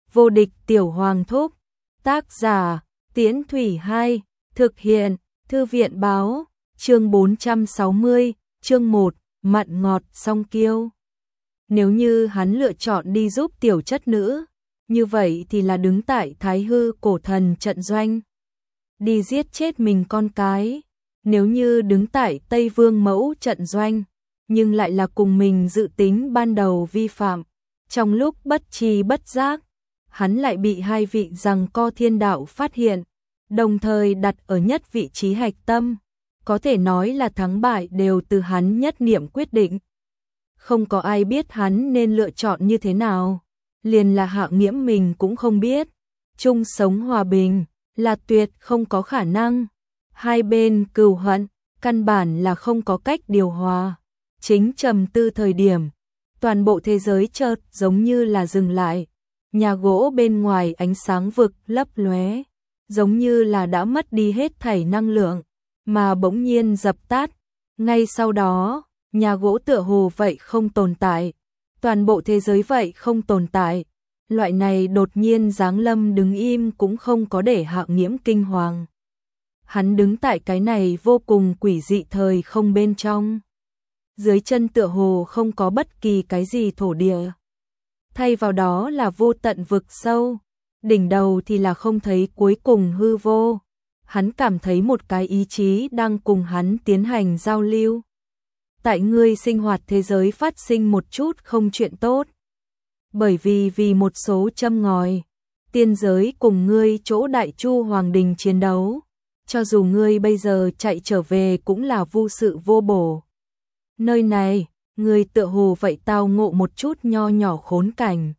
Vô địch tiểu hoàng thúc. Tác giả, Tiễn Thủy 2, thực hiện, Thư viện báo, chương 460, chương 1, mặn ngọt song kiêu. Nếu như hắn lựa chọn đi giúp tiểu chất nữ, như vậy thì là đứng tại Thái Hư cổ thần trận doanh, đi giết chết mình con cái. Nếu như đứng tại Tây Vương mẫu trận doanh, nhưng lại là cùng mình dự tính ban đầu vi phạm. Trong lúc bất tri bất giác, hắn lại bị hai vị giằng co thiên đạo phát hiện, đồng thời đặt ở nhất vị trí hạch tâm. Có thể nói là thắng bại đều từ hắn nhất niệm quyết định. Không có ai biết hắn nên lựa chọn như thế nào, liền là Hạ Nghiễm mình cũng không biết. Chung sống hòa bình là tuyệt không có khả năng. Hai bên cừu hận, căn bản là không có cách điều hòa. Chính trầm tư thời điểm, toàn bộ thế giới chợt giống như là dừng lại. Nhà gỗ bên ngoài ánh sáng vực lấp lóe, giống như là đã mất đi hết thảy năng lượng, mà bỗng nhiên dập tắt. Ngay sau đó, nhà gỗ tựa hồ vậy không tồn tại, toàn bộ thế giới vậy không tồn tại. Loại này đột nhiên giáng lâm đứng im cũng không có để Hạ Nghiễm kinh hoàng. Hắn đứng tại cái này vô cùng quỷ dị thời không bên trong. Dưới chân tựa hồ không có bất kỳ cái gì thổ địa, thay vào đó là vô tận vực sâu, đỉnh đầu thì là không thấy cuối cùng hư vô. Hắn cảm thấy một cái ý chí đang cùng hắn tiến hành giao lưu. Tại ngươi sinh hoạt thế giới phát sinh một chút không chuyện tốt, bởi vì một số châm ngòi, tiên giới cùng ngươi chỗ Đại Chu Hoàng Đình chiến đấu, cho dù ngươi bây giờ chạy trở về cũng là vô sự vô bổ. Nơi này, ngươi tựa hồ vậy tao ngộ một chút nho nhỏ khốn cảnh,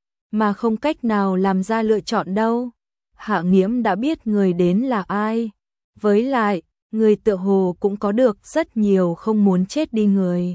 mà không cách nào làm ra lựa chọn đâu. Hạ Nghiễm đã biết người đến là ai, với lại, người tựa hồ cũng có được rất nhiều không muốn chết đi người.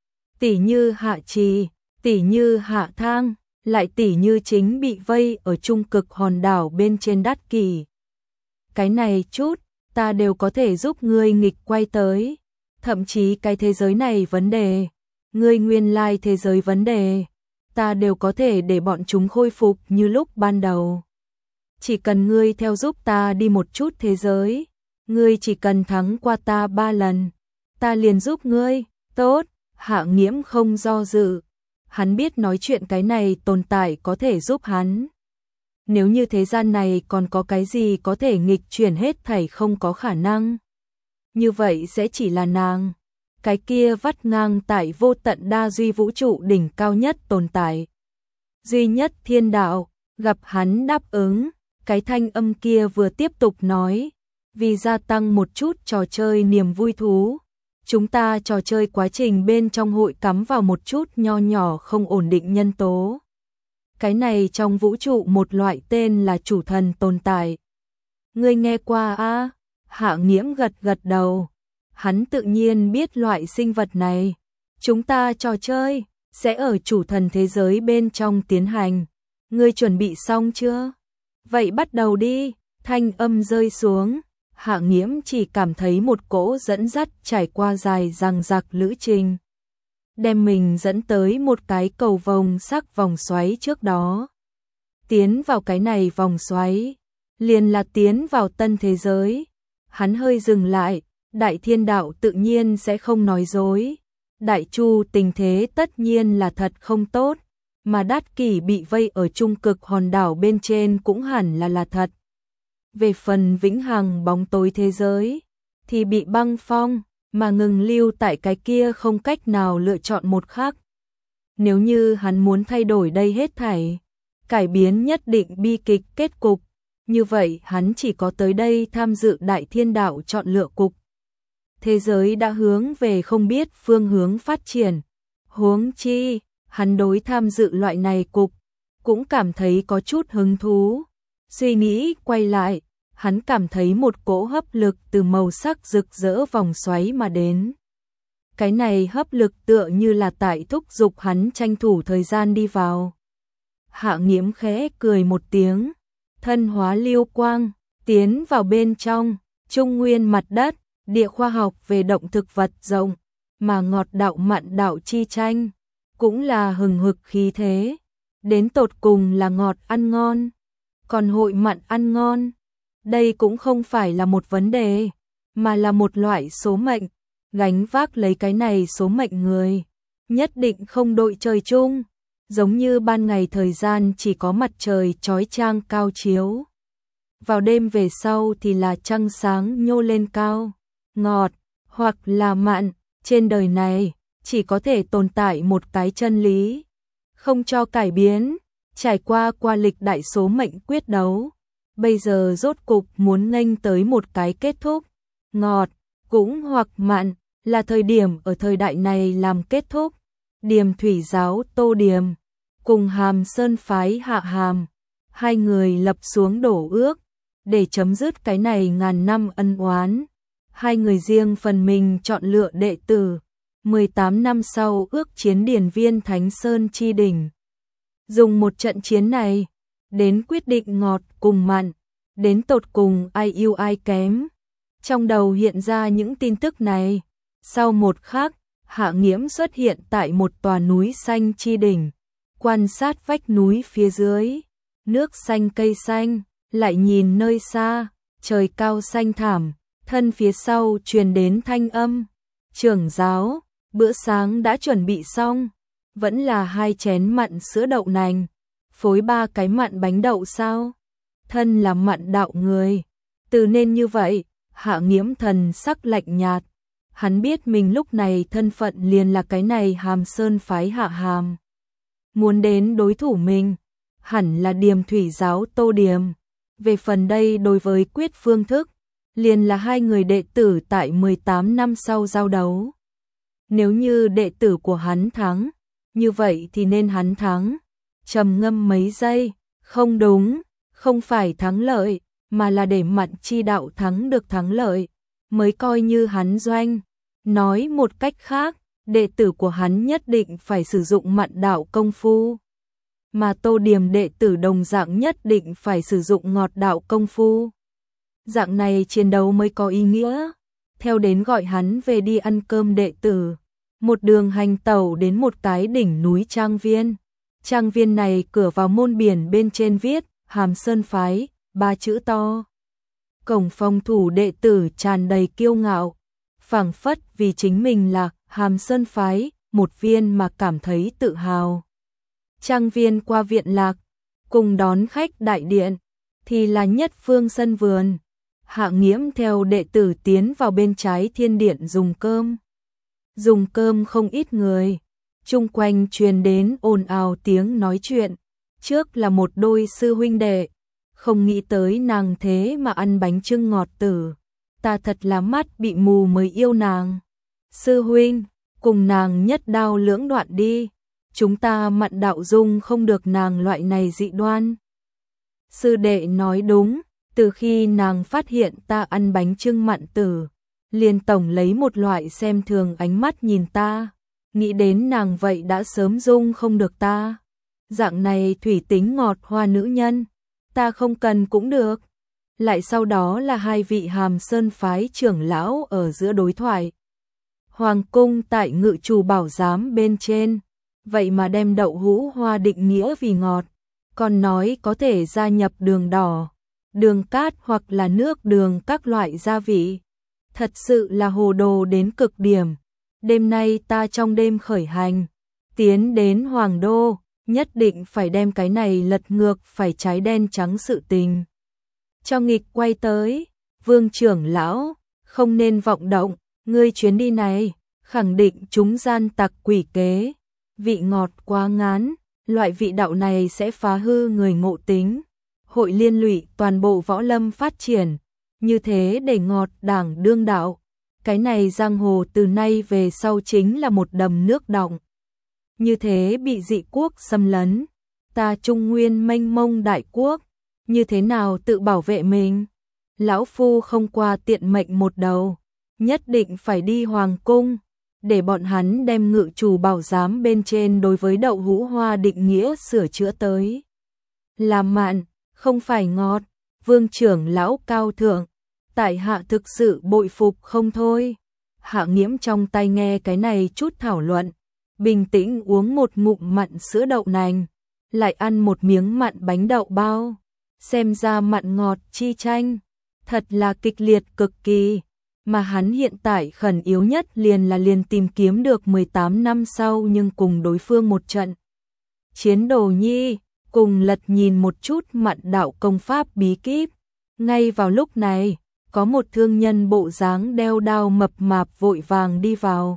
Tỷ như Hạ Trì, tỷ như Hạ Thang, lại tỷ như chính bị vây ở trung cực hòn đảo bên trên Đát Kỷ. Cái này chút, ta đều có thể giúp ngươi nghịch quay tới, thậm chí cái thế giới này vấn đề, ngươi nguyên lai thế giới vấn đề, ta đều có thể để bọn chúng khôi phục như lúc ban đầu. Chỉ cần ngươi theo giúp ta đi một chút thế giới, ngươi chỉ cần thắng qua ta 3 lần, ta liền giúp ngươi. Tốt. Hạ Nghiễm không do dự, hắn biết nói chuyện cái này tồn tại có thể giúp hắn. Nếu như thế gian này còn có cái gì có thể nghịch chuyển hết thảy không có khả năng, như vậy sẽ chỉ là nàng, cái kia vắt ngang tại vô tận đa duy vũ trụ đỉnh cao nhất tồn tại. Duy nhất thiên đạo. Gặp hắn đáp ứng, cái thanh âm kia vừa tiếp tục nói, vì gia tăng một chút trò chơi niềm vui thú, chúng ta trò chơi quá trình bên trong hội cắm vào một chút nho nhỏ không ổn định nhân tố. Cái này trong vũ trụ một loại tên là chủ thần tồn tại. Ngươi nghe qua a? Hạ Nghiễm gật gật đầu. Hắn tự nhiên biết loại sinh vật này. Chúng ta trò chơi sẽ ở chủ thần thế giới bên trong tiến hành. Ngươi chuẩn bị xong chưa? Vậy bắt đầu đi. Thanh âm rơi xuống, Hạ Nghiễm chỉ cảm thấy một cỗ dẫn dắt trải qua dài dằng dặc lữ trình, đem mình dẫn tới một cái cầu vồng sắc vòng xoáy trước đó. Tiến vào cái này vòng xoáy, liền là tiến vào tân thế giới. Hắn hơi dừng lại, Đại Thiên Đạo tự nhiên sẽ không nói dối. Đại Chu tình thế tất nhiên là thật không tốt, mà Đát Kỷ bị vây ở trung cực hòn đảo bên trên cũng hẳn là thật. Về phần vĩnh hằng bóng tối thế giới, thì bị băng phong, mà ngừng lưu tại cái kia không cách nào lựa chọn một khắc. Nếu như hắn muốn thay đổi đây hết thảy, cải biến nhất định bi kịch kết cục, như vậy hắn chỉ có tới đây tham dự Đại Thiên Đạo chọn lựa cục. Thế giới đã hướng về không biết phương hướng phát triển, huống chi, hắn đối tham dự loại này cục, cũng cảm thấy có chút hứng thú. Suy nghĩ quay lại, hắn cảm thấy một cỗ hấp lực từ màu sắc rực rỡ vòng xoáy mà đến. Cái này hấp lực tựa như là tại thúc giục hắn tranh thủ thời gian đi vào. Hạ Nghiễm khẽ cười một tiếng, thân hóa lưu quang, tiến vào bên trong. Trung nguyên mặt đất, địa khoa học về động thực vật rộng, mà ngọt đạo mặn đạo chi tranh, cũng là hừng hực khí thế. đến tột cùng là ngọt ăn ngon, còn hội mặn ăn ngon. Đây cũng không phải là một vấn đề, mà là một loại số mệnh, gánh vác lấy cái này số mệnh người, nhất định không đội trời chung, giống như ban ngày thời gian chỉ có mặt trời chói chang cao chiếu. Vào đêm về sau thì là trăng sáng nhô lên cao, ngọt, hoặc là mặn, trên đời này, chỉ có thể tồn tại một cái chân lý, không cho cải biến, trải qua lịch đại số mệnh quyết đấu. Bây giờ rốt cục muốn nghênh tới một cái kết thúc, ngọt, cũng hoặc mặn, là thời điểm ở thời đại này làm kết thúc. Điềm thủy giáo Tô Điềm, cùng Hàm Sơn phái Hạ Hàm, hai người lập xuống đổ ước, để chấm dứt cái này ngàn năm ân oán. Hai người riêng phần mình chọn lựa đệ tử, 18 năm sau ước chiến Điền Viên Thánh Sơn chi đỉnh. Dùng một trận chiến này, đến quyết định ngọt cùng mặn, đến tột cùng ai yêu ai kém. Trong đầu hiện ra những tin tức này, sau một khắc, Hạ Nghiễm xuất hiện tại một tòa núi xanh chi đỉnh, quan sát vách núi phía dưới, nước xanh cây xanh, lại nhìn nơi xa, trời cao xanh thảm, thân phía sau truyền đến thanh âm, trưởng giáo, bữa sáng đã chuẩn bị xong, vẫn là 2 chén mặn sữa đậu nành, phối 3 cái mặn bánh đậu sao? Thân là mặn đạo người, từ nên như vậy. Hạ Nghiễm thần sắc lạnh nhạt, hắn biết mình lúc này thân phận liền là cái này Hàm Sơn phái Hạ Hàm. Muốn đến đối thủ mình, hẳn là Điềm thủy giáo Tô Điềm. Về phần đây đối với quyết phương thức, liền là hai người đệ tử tại 18 năm sau giao đấu. Nếu như đệ tử của hắn thắng, như vậy thì nên hắn thắng. Trầm ngâm mấy giây, không đúng, không phải thắng lợi, mà là để mặn chi đạo thắng được thắng lợi, mới coi như hắn doanh. Nói một cách khác, đệ tử của hắn nhất định phải sử dụng mặn đạo công phu, mà Tô Điềm đệ tử đồng dạng nhất định phải sử dụng ngọt đạo công phu. Dạng này chiến đấu mới có ý nghĩa. Theo đến gọi hắn về đi ăn cơm đệ tử, một đường hành tẩu đến một cái đỉnh núi trang viên. Trang viên này cửa vào môn biển bên trên viết Hàm Sơn phái, 3 chữ to. Cổng phòng thủ đệ tử tràn đầy kiêu ngạo, phảng phất vì chính mình là Hàm Sơn phái một viên mà cảm thấy tự hào. Trang viên qua viện lạc, cùng đón khách đại điện, thì là nhất phương sân vườn. Hạ Nghiễm theo đệ tử tiến vào bên trái thiên điện dùng cơm. Dùng cơm không ít người, chung quanh truyền đến ồn ào tiếng nói chuyện. Trước là một đôi sư huynh đệ, không nghĩ tới nàng thế mà ăn bánh chưng ngọt tử. Ta thật là mắt bị mù mới yêu nàng. Sư huynh, cùng nàng nhất đao lưỡng đoạn đi. Chúng ta mặn đạo dung không được nàng loại này dị đoan. Sư đệ nói đúng, từ khi nàng phát hiện ta ăn bánh chưng mặn tử, liền tổng lấy một loại xem thường ánh mắt nhìn ta, nghĩ đến nàng vậy đã sớm dung không được ta. Dạng này thủy tính ngọt hoa nữ nhân, ta không cần cũng được. Lại sau đó là hai vị Hàm Sơn phái trưởng lão ở giữa đối thoại. Hoàng cung tại ngự trù bảo giám bên trên, vậy mà đem đậu hũ hoa định nghĩa vì ngọt, còn nói có thể gia nhập đường đỏ, đường cát hoặc là nước đường các loại gia vị. Thật sự là hồ đồ đến cực điểm. Đêm nay ta trong đêm khởi hành, tiến đến Hoàng Đô, nhất định phải đem cái này lật ngược phải trái đen trắng sự tình. Cho nghịch quay tới, Vương trưởng lão, không nên vọng động, ngươi chuyến đi này, khẳng định chúng gian tặc quỷ kế, vị ngọt quá ngán, loại vị đạo này sẽ phá hư người ngộ tính, hội liên lụy toàn bộ võ lâm phát triển, như thế để ngọt đảng đương đạo. Cái này giang hồ từ nay về sau chính là một đầm nước đọng. Như thế bị dị quốc xâm lấn, ta Trung Nguyên mênh mông đại quốc, như thế nào tự bảo vệ mình? Lão phu không qua tiện mệnh một đầu, nhất định phải đi hoàng cung, để bọn hắn đem ngự trù bảo giám bên trên đối với đậu hũ hoa định nghĩa sửa chữa tới. Làm mặn, không phải ngọt, Vương trưởng lão cao thượng, tại hạ thực sự bội phục không thôi. Hạ Nghiễm trong tay nghe cái này chút thảo luận, bình tĩnh uống một ngụm mặn sữa đậu nành, lại ăn một miếng mặn bánh đậu bao. Xem ra mặn ngọt chi tranh, thật là kịch liệt cực kỳ. Mà hắn hiện tại khẩn yếu nhất liền tìm kiếm được 18 năm sau nhưng cùng đối phương một trận. Chiến Đồ Nhi, cùng lật nhìn một chút mặn đạo công pháp bí kíp. Ngay vào lúc này, có một thương nhân bộ dáng đeo đao mập mạp vội vàng đi vào.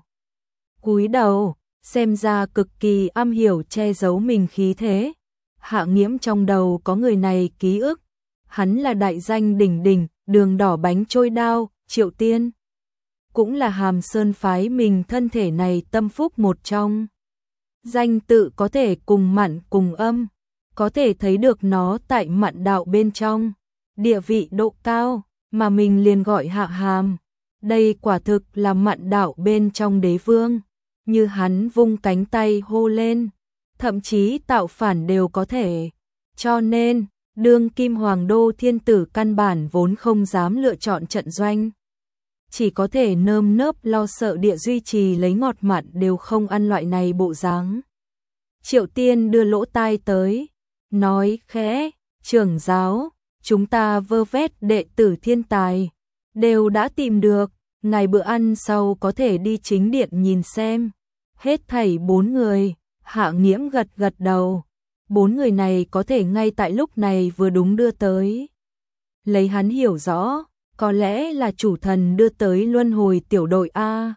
Cúi đầu, xem ra cực kỳ am hiểu che giấu mình khí thế. Hạ Nghiễm trong đầu có người này ký ức, hắn là đại danh đỉnh đỉnh, đường đỏ bánh trôi đao, Triệu Tiên. Cũng là Hàm Sơn phái mình thân thể này tâm phúc một trong. Danh tự có thể cùng mặn cùng âm, có thể thấy được nó tại mặn đạo bên trong. Địa vị độ cao, mà mình liền gọi Hạ Hàm. Đây quả thực là mặn đạo bên trong đế vương. Như hắn vung cánh tay hô lên, thậm chí tạo phản đều có thể. Cho nên, đương kim hoàng đô thiên tử căn bản vốn không dám lựa chọn trận doanh. Chỉ có thể nơm nớp lo sợ địa duy trì lấy ngọt mặn đều không ăn loại này bộ dáng. Triệu Tiên đưa lỗ tai tới, nói khẽ, trưởng giáo, chúng ta vơ vét đệ tử thiên tài, đều đã tìm được, ngày bữa ăn sau có thể đi chính điện nhìn xem. Hết thảy 4 người, Hạ Nghiễm gật gật đầu. 4 người này có thể ngay tại lúc này vừa đúng đưa tới. Lấy hắn hiểu rõ, có lẽ là chủ thần đưa tới luân hồi tiểu đội A.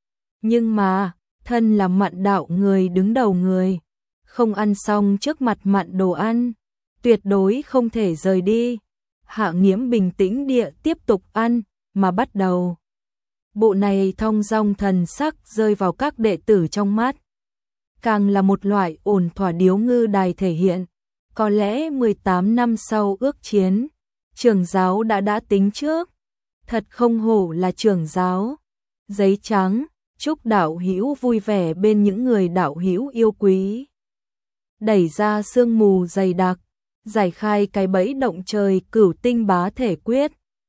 Nhưng mà, thân là mặn đạo người đứng đầu người, không ăn xong trước mặt mặn đồ ăn, tuyệt đối không thể rời đi. Hạ Nghiễm bình tĩnh địa tiếp tục ăn, mà bắt đầu. Bộ này thong dong thần sắc rơi vào các đệ tử trong mắt. Càng là một loại ổn thỏa điếu ngư đài thể hiện. Có lẽ 18 năm sau ước chiến, trưởng giáo đã tính trước. Thật không hổ là trưởng giáo. Giấy trắng, chúc đạo hữu vui vẻ bên những người đạo hữu yêu quý. Đẩy ra sương mù dày đặc, giải khai cái bẫy động trời cửu tinh bá thể quyết.